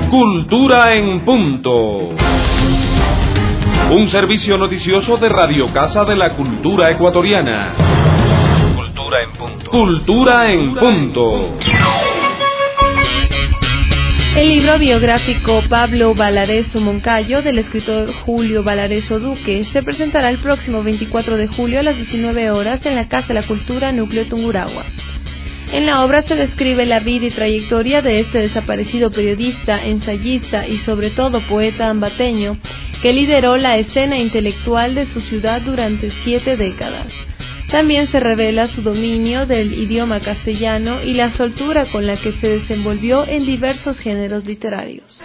Cultura en Punto. Un servicio noticioso de Radio Casa de la Cultura Ecuatoriana. Cultura en Punto. Cultura en Punto. El libro biográfico Pablo Valareso Moncayo, del escritor Julio Valareso Duque, se presentará el próximo 24 de julio a las 19 horas en la Casa de la Cultura Núcleo Tungurahua. En la obra se describe la vida y trayectoria de este desaparecido periodista, ensayista y sobre todo poeta ambateño, que lideró la escena intelectual de su ciudad durante 7 décadas. También se revela su dominio del idioma castellano y la soltura con la que se desenvolvió en diversos géneros literarios.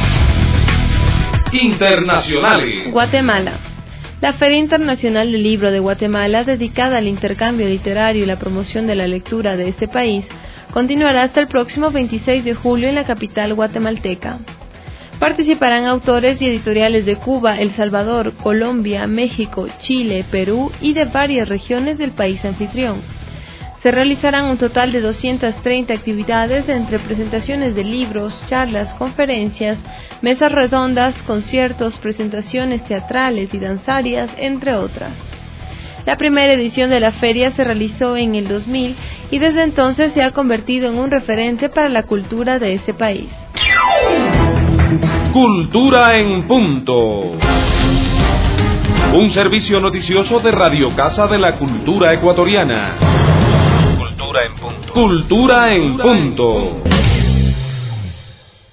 Internacionales. Guatemala. La Feria Internacional del Libro de Guatemala, dedicada al intercambio literario y la promoción de la lectura de este país, continuará hasta el próximo 26 de julio en la capital guatemalteca. Participarán autores y editoriales de Cuba, El Salvador, Colombia, México, Chile, Perú y de varias regiones del país anfitrión. Se realizarán un total de 230 actividades entre presentaciones de libros, charlas, conferencias, mesas redondas, conciertos, presentaciones teatrales y danzarias, entre otras. La primera edición de la feria se realizó en el 2000 y desde entonces se ha convertido en un referente para la cultura de ese país. Cultura en Punto. Un servicio noticioso de Radio Casa de la Cultura Ecuatoriana. Cultura en Punto. Cultura en Punto.